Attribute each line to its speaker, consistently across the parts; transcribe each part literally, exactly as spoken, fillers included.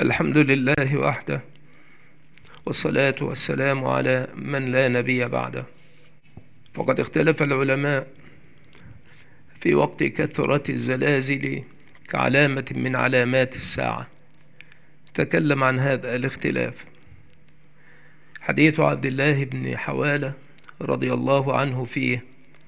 Speaker 1: الحمد لله وحده، والصلاة والسلام على من لا نبي بعده. وقد اختلف العلماء في وقت كثرة الزلازل كعلامة من علامات الساعة. تكلم عن هذا الاختلاف حديث عبد الله بن حوالة رضي الله عنه فيه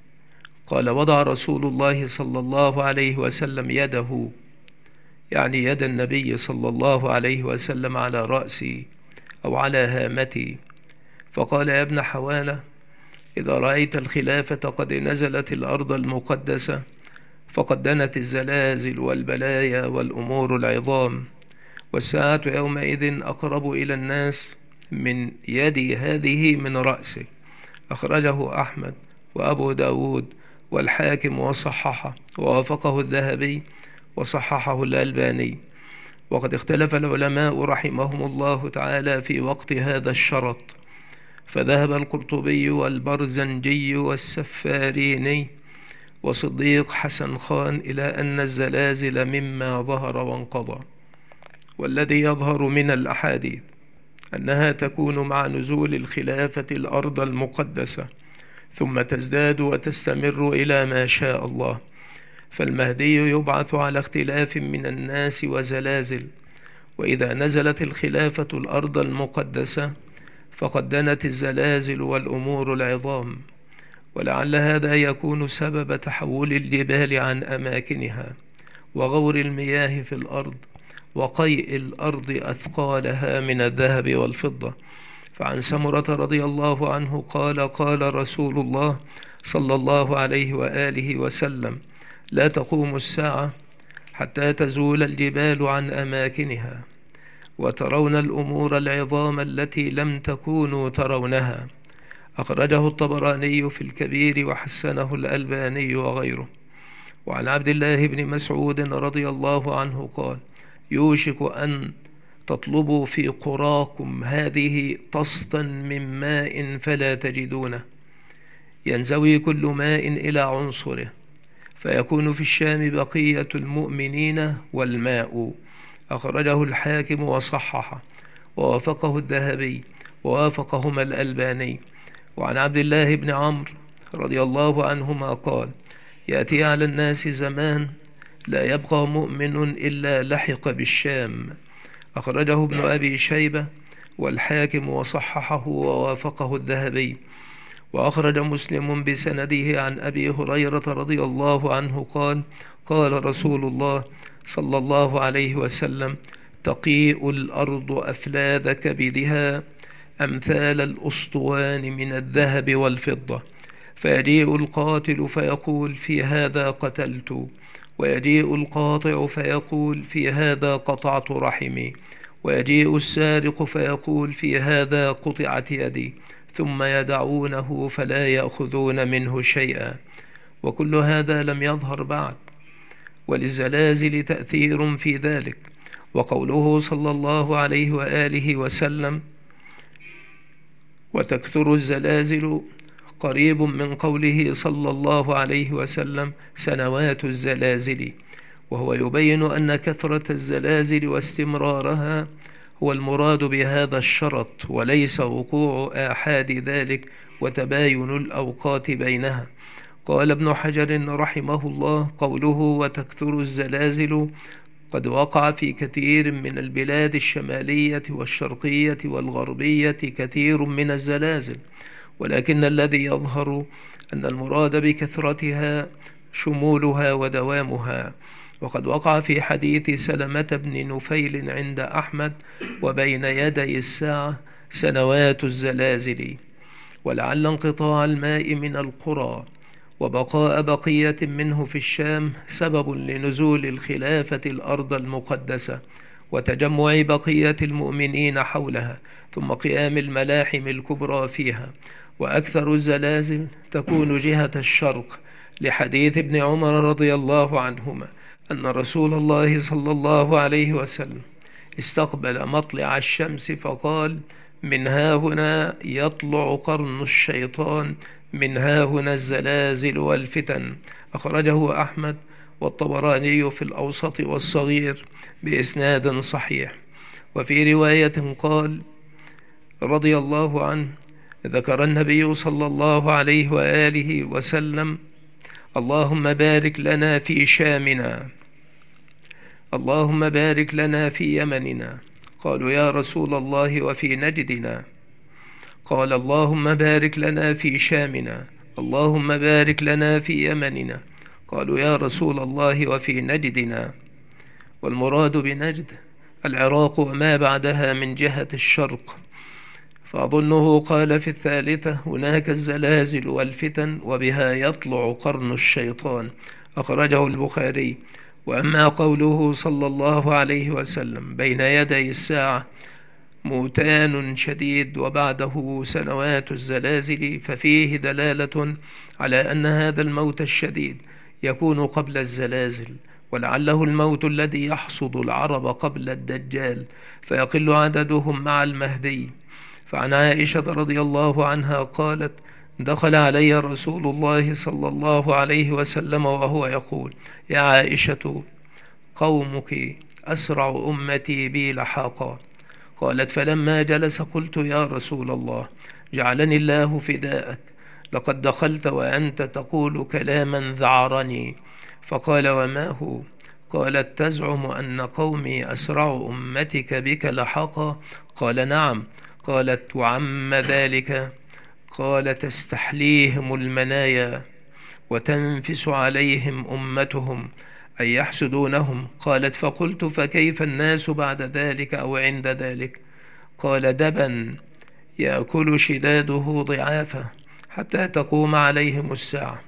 Speaker 1: قال: وضع رسول الله صلى الله عليه وسلم يده، يعني يد النبي صلى الله عليه وسلم، على رأسي أو على هامتي، فقال: يا ابن حوالة، إذا رأيت الخلافة قد نزلت الأرض المقدسة فقد دنت الزلازل والبلايا والأمور العظام، والساعة يومئذ أقرب إلى الناس من يدي هذه من رأسك. أخرجه أحمد وأبو داود والحاكم وصححه، ووافقه الذهبي وصححه الألباني. وقد اختلف العلماء رحمهم الله تعالى في وقت هذا الشرط، فذهب القرطبي والبرزنجي والسفاريني وصديق حسن خان إلى أن الزلازل مما ظهر وانقضى، والذي يظهر من الأحاديث أنها تكون مع نزول الخلافة الأرض المقدسة، ثم تزداد وتستمر إلى ما شاء الله. فالمهدي يبعث على اختلاف من الناس وزلازل، وإذا نزلت الخلافة الأرض المقدسة فقد دنت الزلازل والأمور العظام، ولعل هذا يكون سبب تحول الجبال عن أماكنها، وغور المياه في الأرض، وقيء الأرض أثقالها من الذهب والفضة. فعن سمرة رضي الله عنه قال: قال رسول الله صلى الله عليه وآله وسلم: لا تقوم الساعة حتى تزول الجبال عن أماكنها، وترون الأمور العظام التي لم تكونوا ترونها. أخرجه الطبراني في الكبير وحسنه الألباني وغيره. وعن عبد الله بن مسعود رضي الله عنه قال: يوشك أن تطلبوا في قراكم هذه طسطا من ماء فلا تجدونه، ينزوي كل ماء إلى عنصره، فيكون في الشام بقية المؤمنين والماء. أخرجه الحاكم وصححه، ووافقه الذهبي، ووافقهما الألباني. وعن عبد الله بن عمرو رضي الله عنهما قال: يأتي على الناس زمان لا يبقى مؤمن إلا لحق بالشام. أخرجه ابن أبي شيبة والحاكم وصححه، ووافقه الذهبي. وأخرج مسلم بسنده عن أبي هريرة رضي الله عنه قال: قال رسول الله صلى الله عليه وسلم: تقيء الأرض أفلاذ كبدها أمثال الأسطوان من الذهب والفضة، فيجيء القاتل فيقول: في هذا قتلت، ويجيء القاطع فيقول: في هذا قطعت رحمي، ويجيء السارق فيقول: في هذا قطعت يدي، ثم يدعونه فلا يأخذون منه شيئا. وكل هذا لم يظهر بعد، وللزلازل تأثير في ذلك. وقوله صلى الله عليه وآله وسلم: وتكثر الزلازل، قريب من قوله صلى الله عليه وسلم: سنوات الزلازل، وهو يبين أن كثرة الزلازل واستمرارها هو المراد بهذا الشرط، وليس وقوع آحاد ذلك وتباين الأوقات بينها. قال ابن حجر رحمه الله: قوله وتكثر الزلازل قد وقع في كثير من البلاد الشمالية والشرقية والغربية كثير من الزلازل، ولكن الذي يظهر أن المراد بكثرتها شمولها ودوامها. وقد وقع في حديث سلمة بن نفيل عند أحمد: وبين يدي الساعة سنوات الزلازل. ولعل انقطاع الماء من القرى وبقاء بقية منه في الشام سبب لنزول الخلافة الأرض المقدسة، وتجمع بقية المؤمنين حولها، ثم قيام الملاحم الكبرى فيها. وأكثر الزلازل تكون جهة الشرق، لحديث ابن عمر رضي الله عنهما أن رسول الله صلى الله عليه وسلم استقبل مطلع الشمس فقال: من ها هنا يطلع قرن الشيطان، من ها هنا الزلازل والفتن. أخرجه أحمد والطبراني في الأوسط والصغير بإسناد صحيح. وفي رواية قال رضي الله عنه: ذكر النبي صلى الله عليه وآله وسلم: اللهم بارك لنا في شامنا، اللهم بارك لنا في يمننا. قالوا: يا رسول الله وفي نجدنا؟ قال: اللهم بارك لنا في شامنا، اللهم بارك لنا في يمننا. قالوا: يا رسول الله وفي نجدنا؟ والمراد بنجد العراق وما بعدها من جهة الشرق. فأظنه قال في الثالثة: هناك الزلازل والفتن وبها يطلع قرن الشيطان. أخرجه البخاري. وأما قوله صلى الله عليه وسلم: بين يدي الساعة موتان شديد وبعده سنوات الزلازل، ففيه دلالة على أن هذا الموت الشديد يكون قبل الزلازل، ولعله الموت الذي يحصد العرب قبل الدجال فيقل عددهم مع المهدي. فعن عائشة رضي الله عنها قالت: دخل علي رسول الله صلى الله عليه وسلم وهو يقول: يا عائشة، قومك أسرع أمتي بي لحاقا. قالت: فلما جلس قلت: يا رسول الله، جعلني الله فداءك، لقد دخلت وأنت تقول كلاما ذعرني. فقال: وما هو؟ قالت: تزعم أن قومي أسرع أمتك بك لحاقا؟ قال: نعم. قالت: وعم ذلك؟ قال: تستحليهم المنايا وتنفس عليهم أمتهم أي يحسدونهم. قالت: فقلت: فكيف الناس بعد ذلك أو عند ذلك؟ قال: دبا يأكل شداده ضعافه حتى تقوم عليهم الساعة.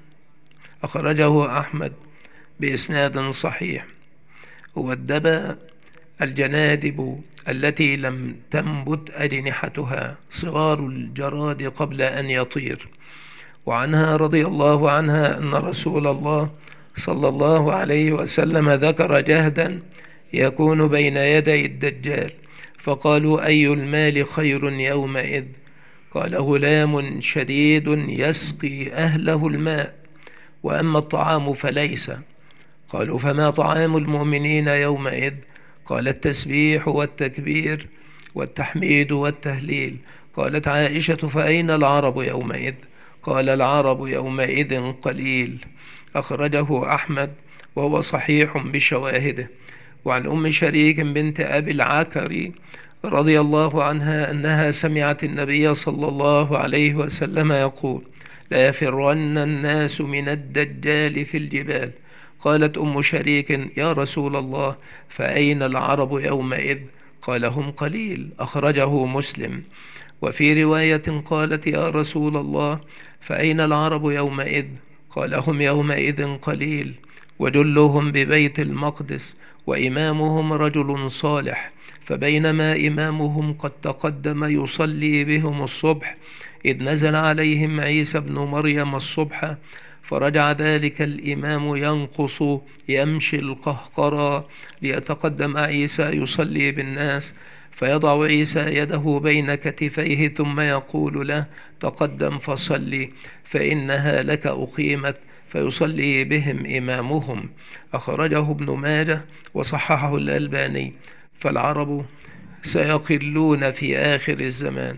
Speaker 1: أخرجه أحمد بإسناد صحيح. والدبا الجنادب التي لم تنبت أجنحتها، صغار الجراد قبل أن يطير. وعنها رضي الله عنها أن رسول الله صلى الله عليه وسلم ذكر جهدا يكون بين يدي الدجال، فقالوا: أي المال خير يومئذ؟ قال: غلام شديد يسقي أهله الماء، وأما الطعام فليس. قالوا: فما طعام المؤمنين يومئذ؟ قال: التسبيح والتكبير والتحميد والتهليل. قالت عائشة: فأين العرب يومئذ؟ قال: العرب يومئذ قليل. أخرجه أحمد وهو صحيح بشواهده. وعن أم شريك بنت أبي العكر رضي الله عنها أنها سمعت النبي صلى الله عليه وسلم يقول: لا يفرن الناس من الدجال في الجبال. قالت أم شريك: يا رسول الله، فأين العرب يومئذ؟ قال: هم قليل. أخرجه مسلم. وفي رواية قالت: يا رسول الله، فأين العرب يومئذ؟ قال: هم يومئذ قليل، وجلهم ببيت المقدس، وإمامهم رجل صالح. فبينما إمامهم قد تقدم يصلي بهم الصبح، إذ نزل عليهم عيسى بن مريم الصبح، فرجع ذلك الإمام ينقص يمشي القهقرى ليتقدم عيسى يصلي بالناس، فيضع عيسى يده بين كتفيه ثم يقول له: تقدم فصلي فإنها لك أقيمت، فيصلي بهم إمامهم. أخرجه ابن ماجه وصححه الألباني. فالعرب سيقلون في آخر الزمان،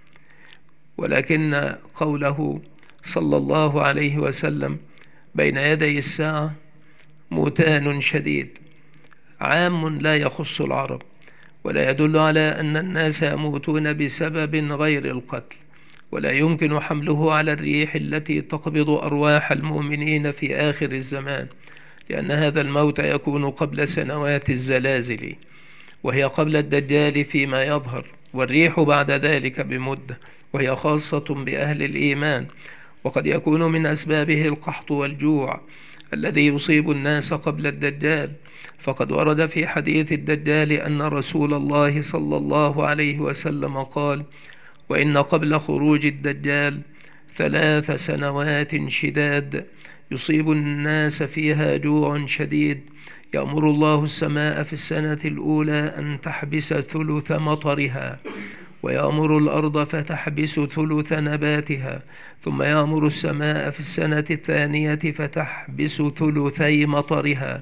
Speaker 1: ولكن قوله صلى الله عليه وسلم بين يدي الساعة موتان شديد عام لا يخص العرب، ولا يدل على أن الناس يموتون بسبب غير القتل، ولا يمكن حمله على الريح التي تقبض أرواح المؤمنين في آخر الزمان، لأن هذا الموت يكون قبل سنوات الزلازل، وهي قبل الدجال فيما يظهر، والريح بعد ذلك بمدة، وهي خاصة بأهل الإيمان، وقد يكون من أسبابه القحط والجوع الذي يصيب الناس قبل الدجال. فقد ورد في حديث الدجال أن رسول الله صلى الله عليه وسلم قال: وإن قبل خروج الدجال ثلاث سنوات شداد يصيب الناس فيها جوع شديد، يأمر الله السماء في السنة الأولى أن تحبس ثلث مطرها، ويأمر الأرض فتحبس ثلث نباتها، ثم يأمر السماء في السنة الثانية فتحبس ثلثي مطرها،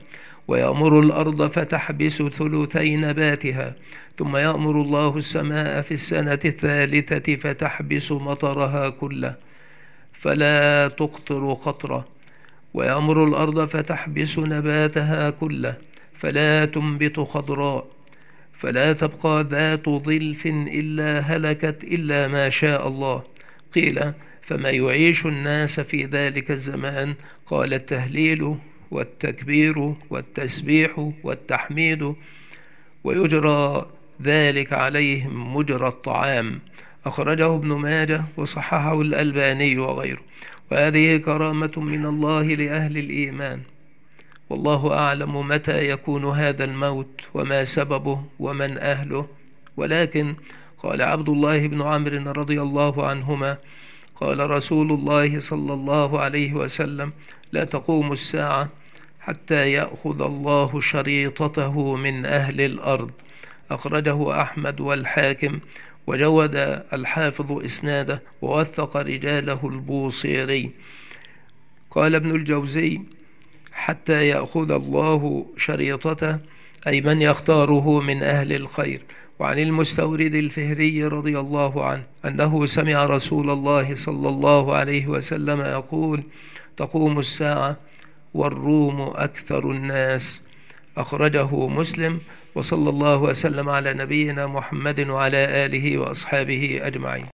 Speaker 1: ويأمر الأرض فتحبس ثلثي نباتها، ثم يأمر الله السماء في السنة الثالثة فتحبس مطرها كله فلا تقطر قطرة، ويأمر الأرض فتحبس نباتها كله فلا تنبت خضراء، فلا تبقى ذات ظلف إلا هلكت إلا ما شاء الله. قيل: فما يعيش الناس في ذلك الزمان؟ قال: التهليل والتكبير والتسبيح والتحميد، ويجرى ذلك عليهم مجرى الطعام. أخرجه ابن ماجه وصححه الألباني وغيره. وهذه كرامة من الله لأهل الإيمان، والله أعلم متى يكون هذا الموت وما سببه ومن أهله. ولكن قال عبد الله بن عمرو رضي الله عنهما: قال رسول الله صلى الله عليه وسلم: لا تقوم الساعة حتى يأخذ الله شريطته من أهل الأرض. أخرجه أحمد والحاكم، وجود الحافظ إسناده ووثق رجاله البوصيري. قال ابن الجوزي: حتى يأخذ الله شريطته أي من يختاره من أهل الخير. وعن المستورد الفهري رضي الله عنه أنه سمع رسول الله صلى الله عليه وسلم يقول: تقوم الساعة والروم أكثر الناس. أخرجه مسلم. وصلى الله وسلم على نبينا محمد وعلى آله وأصحابه أجمعين.